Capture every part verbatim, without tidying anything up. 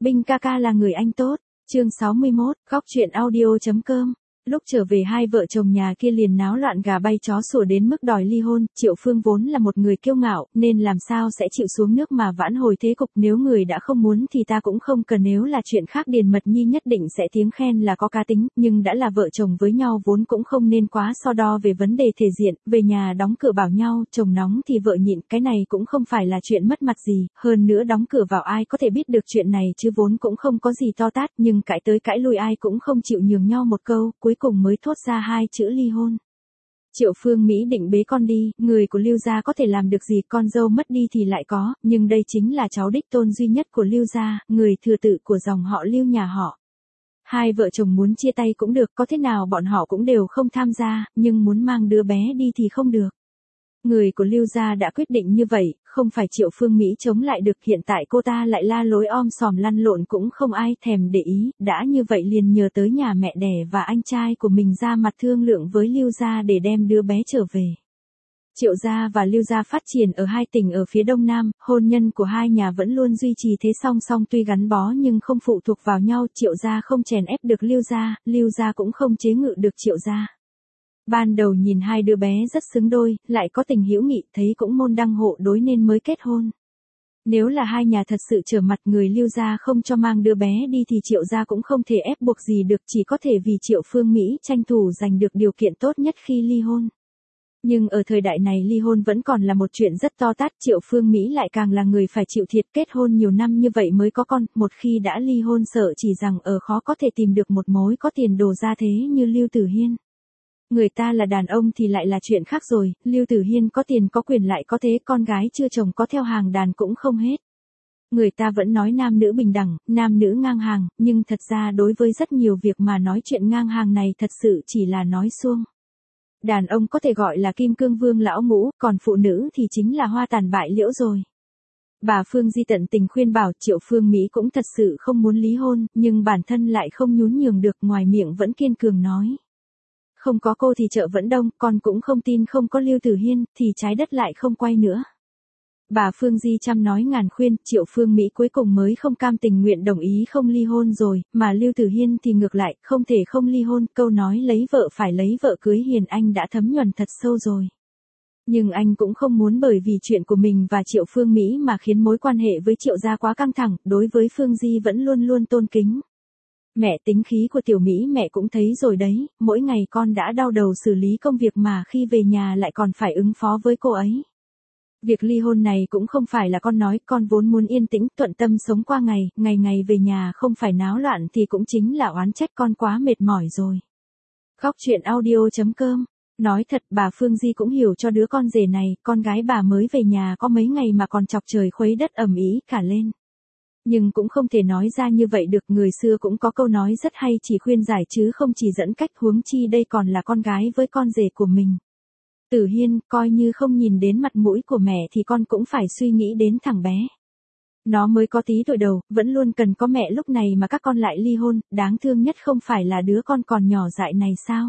Binh ca ca là người anh tốt. Chương sáu mươi mốt, góc truyện audio.com. Lúc trở về hai vợ chồng nhà kia liền náo loạn gà bay chó sủa đến mức đòi ly hôn. Triệu Phương vốn là một người kiêu ngạo, nên làm sao sẽ chịu xuống nước mà vãn hồi thế cục. Nếu người đã không muốn thì ta cũng không cần, nếu là chuyện khác Điền Mật Nhi nhất định sẽ tiếng khen là có cá tính, nhưng đã là vợ chồng với nhau vốn cũng không nên quá so đo về vấn đề thể diện. Về nhà đóng cửa bảo nhau, chồng nóng thì vợ nhịn, cái này cũng không phải là chuyện mất mặt gì. Hơn nữa đóng cửa vào ai có thể biết được chuyện này chứ, vốn cũng không có gì to tát, nhưng cãi tới cãi lui ai cũng không chịu nhường nhau một câu, cuối cùng mới thốt ra hai chữ ly hôn. Triệu Phương Mỹ định bế con đi, người của Lưu gia có thể làm được gì, con dâu mất đi thì lại có, nhưng đây chính là cháu đích tôn duy nhất của Lưu gia, người thừa tự của dòng họ Lưu nhà họ. Hai vợ chồng muốn chia tay cũng được, có thế nào bọn họ cũng đều không tham gia, nhưng muốn mang đứa bé đi thì không được. Người của Lưu gia đã quyết định như vậy, không phải Triệu Phương Mỹ chống lại được, hiện tại cô ta lại la lối om sòm lăn lộn cũng không ai thèm để ý, đã như vậy liền nhờ tới nhà mẹ đẻ và anh trai của mình ra mặt thương lượng với Lưu gia để đem đứa bé trở về. Triệu gia và Lưu gia phát triển ở hai tỉnh ở phía đông nam, hôn nhân của hai nhà vẫn luôn duy trì thế song song, tuy gắn bó nhưng không phụ thuộc vào nhau, Triệu gia không chèn ép được Lưu gia, Lưu gia cũng không chế ngự được Triệu gia. Ban đầu nhìn hai đứa bé rất xứng đôi, lại có tình hữu nghị, thấy cũng môn đăng hộ đối nên mới kết hôn. Nếu là hai nhà thật sự trở mặt, người Lưu gia không cho mang đứa bé đi thì Triệu gia cũng không thể ép buộc gì được, chỉ có thể vì Triệu Phương Mỹ tranh thủ giành được điều kiện tốt nhất khi ly hôn. Nhưng ở thời đại này ly hôn vẫn còn là một chuyện rất to tát, Triệu Phương Mỹ lại càng là người phải chịu thiệt, kết hôn nhiều năm như vậy mới có con, một khi đã ly hôn sợ chỉ rằng ở khó có thể tìm được một mối có tiền đồ ra thế như Lưu Tử Hiên. Người ta là đàn ông thì lại là chuyện khác rồi, Lưu Tử Hiên có tiền có quyền lại có thế, con gái chưa chồng có theo hàng đàn cũng không hết. Người ta vẫn nói nam nữ bình đẳng, nam nữ ngang hàng, nhưng thật ra đối với rất nhiều việc mà nói chuyện ngang hàng này thật sự chỉ là nói suông. Đàn ông có thể gọi là kim cương vương lão ngũ, còn phụ nữ thì chính là hoa tàn bại liễu rồi. Bà Phương Di tận tình khuyên bảo, Triệu Phương Mỹ cũng thật sự không muốn lý hôn, nhưng bản thân lại không nhún nhường được, ngoài miệng vẫn kiên cường nói. Không có cô thì chợ vẫn đông, con cũng không tin không có Lưu Tử Hiên, thì trái đất lại không quay nữa. Bà Phương Di trăm nói ngàn khuyên, Triệu Phương Mỹ cuối cùng mới không cam tình nguyện đồng ý không ly hôn rồi, mà Lưu Tử Hiên thì ngược lại, không thể không ly hôn, câu nói lấy vợ phải lấy vợ cưới hiền anh đã thấm nhuần thật sâu rồi. Nhưng anh cũng không muốn bởi vì chuyện của mình và Triệu Phương Mỹ mà khiến mối quan hệ với Triệu gia quá căng thẳng, đối với Phương Di vẫn luôn luôn tôn kính. Mẹ, tính khí của Tiểu Mỹ mẹ cũng thấy rồi đấy, mỗi ngày con đã đau đầu xử lý công việc mà khi về nhà lại còn phải ứng phó với cô ấy. Việc ly hôn này cũng không phải là con nói, con vốn muốn yên tĩnh, thuận tâm sống qua ngày, ngày ngày về nhà không phải náo loạn thì cũng chính là oán trách con quá mệt mỏi rồi. Góc truyện audio.com. Nói thật, bà Phương Di cũng hiểu cho đứa con rể này, con gái bà mới về nhà có mấy ngày mà còn chọc trời khuấy đất ầm ĩ cả lên. Nhưng cũng không thể nói ra như vậy được, người xưa cũng có câu nói rất hay, chỉ khuyên giải chứ không chỉ dẫn cách, huống chi đây còn là con gái với con rể của mình. Tử Hiên, coi như không nhìn đến mặt mũi của mẹ thì con cũng phải suy nghĩ đến thằng bé. Nó mới có tí tuổi đầu, vẫn luôn cần có mẹ, lúc này mà các con lại ly hôn, đáng thương nhất không phải là đứa con còn nhỏ dại này sao?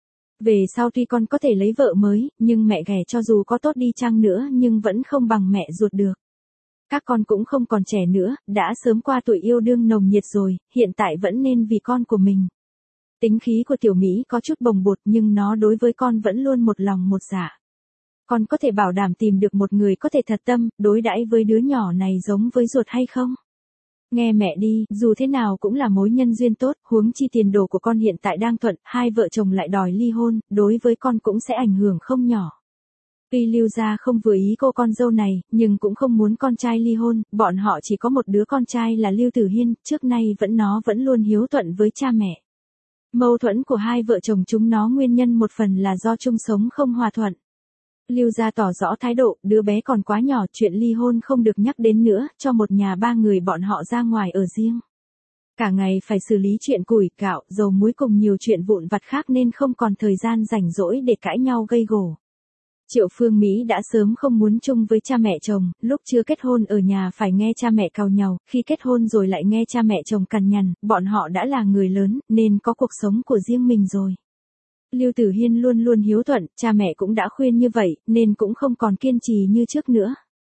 Về sau tuy con có thể lấy vợ mới, nhưng mẹ ghẻ cho dù có tốt đi chăng nữa nhưng vẫn không bằng mẹ ruột được. Các con cũng không còn trẻ nữa, đã sớm qua tuổi yêu đương nồng nhiệt rồi, hiện tại vẫn nên vì con của mình. Tính khí của Tiểu Mỹ có chút bồng bột nhưng nó đối với con vẫn luôn một lòng một dạ. Con có thể bảo đảm tìm được một người có thể thật tâm, đối đãi với đứa nhỏ này giống với ruột hay không? Nghe mẹ đi, dù thế nào cũng là mối nhân duyên tốt, huống chi tiền đồ của con hiện tại đang thuận, hai vợ chồng lại đòi ly hôn, đối với con cũng sẽ ảnh hưởng không nhỏ. Tuy Lưu gia không vừa ý cô con dâu này, nhưng cũng không muốn con trai ly hôn, bọn họ chỉ có một đứa con trai là Lưu Tử Hiên, trước nay vẫn nó vẫn luôn hiếu thuận với cha mẹ. Mâu thuẫn của hai vợ chồng chúng nó nguyên nhân một phần là do chung sống không hòa thuận. Lưu gia tỏ rõ thái độ, đứa bé còn quá nhỏ, chuyện ly hôn không được nhắc đến nữa, cho một nhà ba người bọn họ ra ngoài ở riêng. Cả ngày phải xử lý chuyện củi, gạo, dầu muối cùng nhiều chuyện vụn vặt khác nên không còn thời gian rảnh rỗi để cãi nhau gây gổ. Triệu Phương Mỹ đã sớm không muốn chung với cha mẹ chồng, lúc chưa kết hôn ở nhà phải nghe cha mẹ càu nhàu, khi kết hôn rồi lại nghe cha mẹ chồng cằn nhằn, bọn họ đã là người lớn, nên có cuộc sống của riêng mình rồi. Lưu Tử Hiên luôn luôn hiếu thuận, cha mẹ cũng đã khuyên như vậy, nên cũng không còn kiên trì như trước nữa.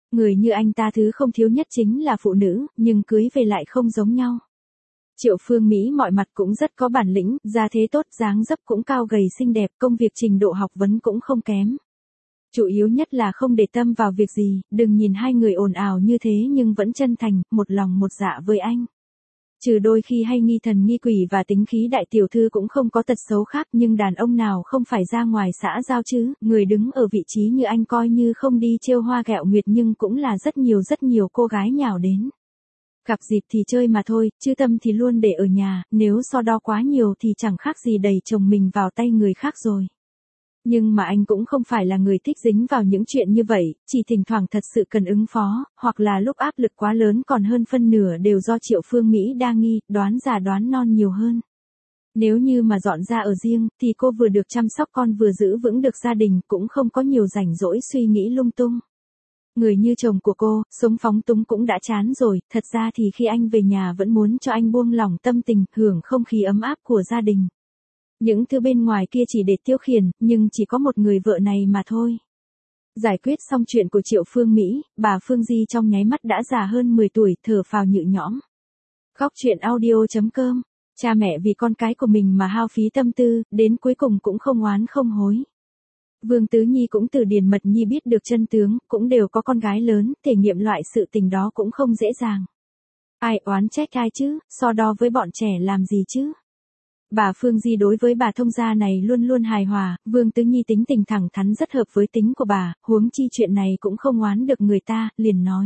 Người như anh ta thứ không thiếu nhất chính là phụ nữ, nhưng cưới về lại không giống nhau. Triệu Phương Mỹ mọi mặt cũng rất có bản lĩnh, gia thế tốt, dáng dấp cũng cao gầy xinh đẹp, công việc trình độ học vấn cũng không kém. Chủ yếu nhất là không để tâm vào việc gì, đừng nhìn hai người ồn ào như thế nhưng vẫn chân thành, một lòng một dạ với anh. Trừ đôi khi hay nghi thần nghi quỷ và tính khí đại tiểu thư cũng không có tật xấu khác, nhưng đàn ông nào không phải ra ngoài xã giao chứ, người đứng ở vị trí như anh coi như không đi trêu hoa ghẹo nguyệt nhưng cũng là rất nhiều rất nhiều cô gái nhào đến. Gặp dịp thì chơi mà thôi, chứ tâm thì luôn để ở nhà, nếu so đo quá nhiều thì chẳng khác gì đẩy chồng mình vào tay người khác rồi. Nhưng mà anh cũng không phải là người thích dính vào những chuyện như vậy, chỉ thỉnh thoảng thật sự cần ứng phó, hoặc là lúc áp lực quá lớn, còn hơn phân nửa đều do Triệu Phương Mỹ đa nghi, đoán già đoán non nhiều hơn. Nếu như mà dọn ra ở riêng, thì cô vừa được chăm sóc con vừa giữ vững được gia đình, cũng không có nhiều rảnh rỗi suy nghĩ lung tung. Người như chồng của cô, sống phóng túng cũng đã chán rồi, thật ra thì khi anh về nhà vẫn muốn cho anh buông lỏng tâm tình, hưởng không khí ấm áp của gia đình. Những thứ bên ngoài kia chỉ để tiêu khiển, nhưng chỉ có một người vợ này mà thôi. Giải quyết xong chuyện của Triệu Phương Mỹ, bà Phương Di trong nháy mắt đã già hơn mười tuổi, thở phào nhẹ nhõm. Góc truyện audio chấm com, cha mẹ vì con cái của mình mà hao phí tâm tư, đến cuối cùng cũng không oán không hối. Vương Tứ Nhi cũng từ Điền Mật Nhi biết được chân tướng, cũng đều có con gái lớn, thể nghiệm loại sự tình đó cũng không dễ dàng. Ai oán trách ai chứ, so đo với bọn trẻ làm gì chứ? Bà Phương Di đối với bà thông gia này luôn luôn hài hòa, Vương Tứ Nhi tính tình thẳng thắn rất hợp với tính của bà, huống chi chuyện này cũng không oán được người ta, liền nói.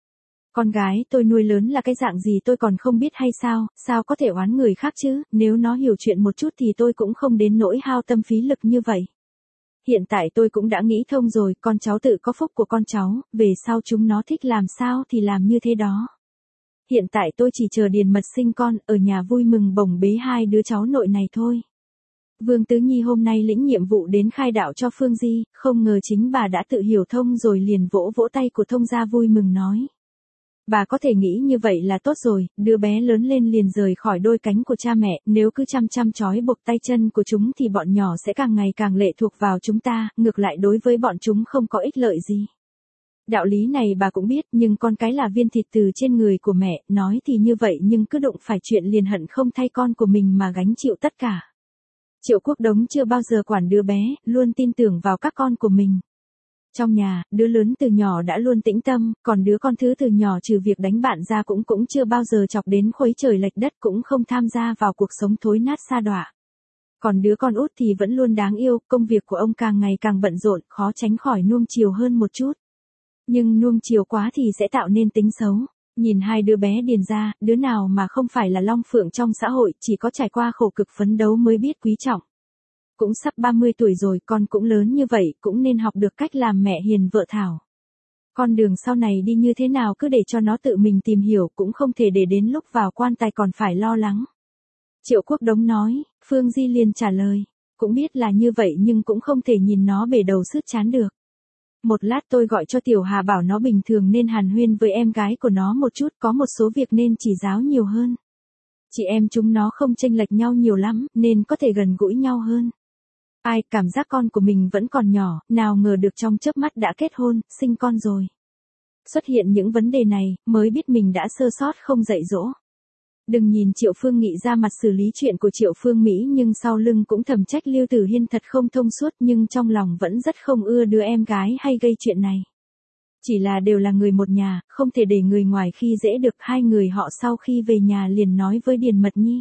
Con gái tôi nuôi lớn là cái dạng gì tôi còn không biết hay sao, sao có thể oán người khác chứ, nếu nó hiểu chuyện một chút thì tôi cũng không đến nỗi hao tâm phí lực như vậy. Hiện tại tôi cũng đã nghĩ thông rồi, con cháu tự có phúc của con cháu, về sau chúng nó thích làm sao thì làm như thế đó. Hiện tại tôi chỉ chờ Điền Mật sinh con, ở nhà vui mừng bồng bế hai đứa cháu nội này thôi. Vương Tứ Nhi hôm nay lĩnh nhiệm vụ đến khai đạo cho Phương Di, không ngờ chính bà đã tự hiểu thông rồi liền vỗ vỗ tay của thông gia vui mừng nói. Bà có thể nghĩ như vậy là tốt rồi, đứa bé lớn lên liền rời khỏi đôi cánh của cha mẹ, nếu cứ chăm chăm trói buộc tay chân của chúng thì bọn nhỏ sẽ càng ngày càng lệ thuộc vào chúng ta, ngược lại đối với bọn chúng không có ích lợi gì. Đạo lý này bà cũng biết, nhưng con cái là viên thịt từ trên người của mẹ, nói thì như vậy nhưng cứ đụng phải chuyện liền hận không thay con của mình mà gánh chịu tất cả. Triệu Quốc Đống chưa bao giờ quản đứa bé, luôn tin tưởng vào các con của mình. Trong nhà, đứa lớn từ nhỏ đã luôn tĩnh tâm, còn đứa con thứ từ nhỏ trừ việc đánh bạn ra cũng cũng chưa bao giờ chọc đến khuấy trời lệch đất, cũng không tham gia vào cuộc sống thối nát sa đọa. Còn đứa con út thì vẫn luôn đáng yêu, công việc của ông càng ngày càng bận rộn, khó tránh khỏi nuông chiều hơn một chút. Nhưng nuông chiều quá thì sẽ tạo nên tính xấu. Nhìn hai đứa bé Điền ra, đứa nào mà không phải là long phượng trong xã hội, chỉ có trải qua khổ cực phấn đấu mới biết quý trọng. Cũng sắp ba mươi tuổi rồi, con cũng lớn như vậy, cũng nên học được cách làm mẹ hiền vợ thảo. Con đường sau này đi như thế nào cứ để cho nó tự mình tìm hiểu, cũng không thể để đến lúc vào quan tài còn phải lo lắng. Triệu Quốc Đống nói, Phương Di liền trả lời, cũng biết là như vậy nhưng cũng không thể nhìn nó bể đầu sứt chán được. Một lát tôi gọi cho Tiểu Hà bảo nó bình thường nên hàn huyên với em gái của nó một chút, có một số việc nên chỉ giáo nhiều hơn. Chị em chúng nó không chênh lệch nhau nhiều lắm, nên có thể gần gũi nhau hơn. Ai, cảm giác con của mình vẫn còn nhỏ, nào ngờ được trong chớp mắt đã kết hôn, sinh con rồi. Xuất hiện những vấn đề này, mới biết mình đã sơ sót không dạy dỗ. Đừng nhìn Triệu Phương Nghị ra mặt xử lý chuyện của Triệu Phương Mỹ nhưng sau lưng cũng thầm trách Lưu Tử Hiên thật không thông suốt, nhưng trong lòng vẫn rất không ưa đứa em gái hay gây chuyện này. Chỉ là đều là người một nhà, không thể để người ngoài khi dễ được. Hai người họ sau khi về nhà liền nói với Điền Mật Nhi.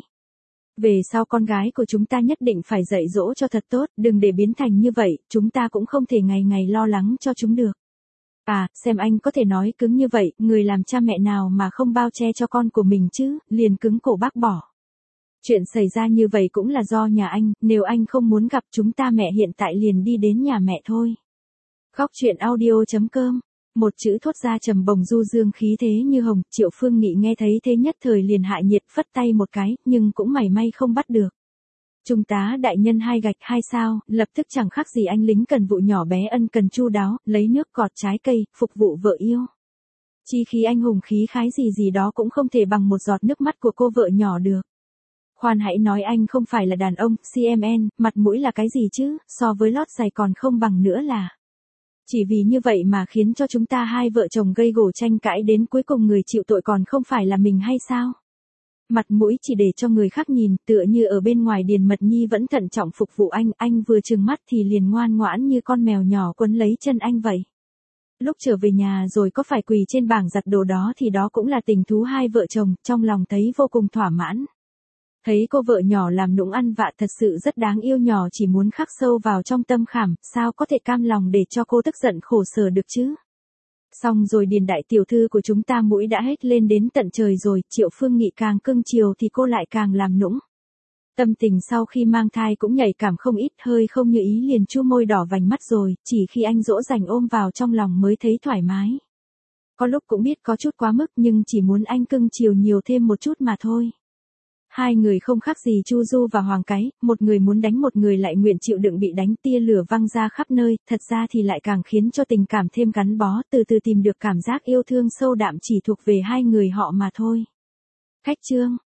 Về sau con gái của chúng ta nhất định phải dạy dỗ cho thật tốt, đừng để biến thành như vậy, chúng ta cũng không thể ngày ngày lo lắng cho chúng được. À, xem anh có thể nói cứng như vậy, người làm cha mẹ nào mà không bao che cho con của mình chứ, liền cứng cổ bác bỏ. Chuyện xảy ra như vậy cũng là do nhà anh, nếu anh không muốn gặp chúng ta mẹ hiện tại liền đi đến nhà mẹ thôi. Góc truyện audio chấm com, một chữ thốt ra trầm bồng du dương khí thế như hồng, Triệu Phương Nghị nghe thấy thế nhất thời liền hạ nhiệt phất tay một cái, nhưng cũng mảy may không bắt được. Trung tá đại nhân hai gạch hai sao, lập tức chẳng khác gì anh lính cần vụ nhỏ bé ân cần chu đáo, lấy nước gọt trái cây, phục vụ vợ yêu. Chi khí anh hùng khí khái gì gì đó cũng không thể bằng một giọt nước mắt của cô vợ nhỏ được. Khoan hãy nói anh không phải là đàn ông, xê em en, mặt mũi là cái gì chứ, so với lót giày còn không bằng nữa là. Chỉ vì như vậy mà khiến cho chúng ta hai vợ chồng gây gổ tranh cãi đến cuối cùng người chịu tội còn không phải là mình hay sao? Mặt mũi chỉ để cho người khác nhìn, tựa như ở bên ngoài Điền Mật Nhi vẫn thận trọng phục vụ anh, anh vừa trừng mắt thì liền ngoan ngoãn như con mèo nhỏ quấn lấy chân anh vậy. Lúc trở về nhà rồi có phải quỳ trên bảng giặt đồ đó thì đó cũng là tình thú hai vợ chồng, trong lòng thấy vô cùng thỏa mãn. Thấy cô vợ nhỏ làm nũng ăn vạ thật sự rất đáng yêu, nhỏ chỉ muốn khắc sâu vào trong tâm khảm, sao có thể cam lòng để cho cô tức giận khổ sở được chứ. Xong rồi Điền đại tiểu thư của chúng ta mũi đã hết lên đến tận trời rồi, Triệu Phương Nghị càng cưng chiều thì cô lại càng làm nũng. Tâm tình sau khi mang thai cũng nhạy cảm không ít, hơi không như ý liền chu môi đỏ vành mắt rồi, chỉ khi anh dỗ dành ôm vào trong lòng mới thấy thoải mái. Có lúc cũng biết có chút quá mức nhưng chỉ muốn anh cưng chiều nhiều thêm một chút mà thôi. Hai người không khác gì Chu Du và Hoàng Cái, một người muốn đánh một người lại nguyện chịu đựng bị đánh, tia lửa văng ra khắp nơi, thật ra thì lại càng khiến cho tình cảm thêm gắn bó, từ từ tìm được cảm giác yêu thương sâu đậm chỉ thuộc về hai người họ mà thôi. Khách chương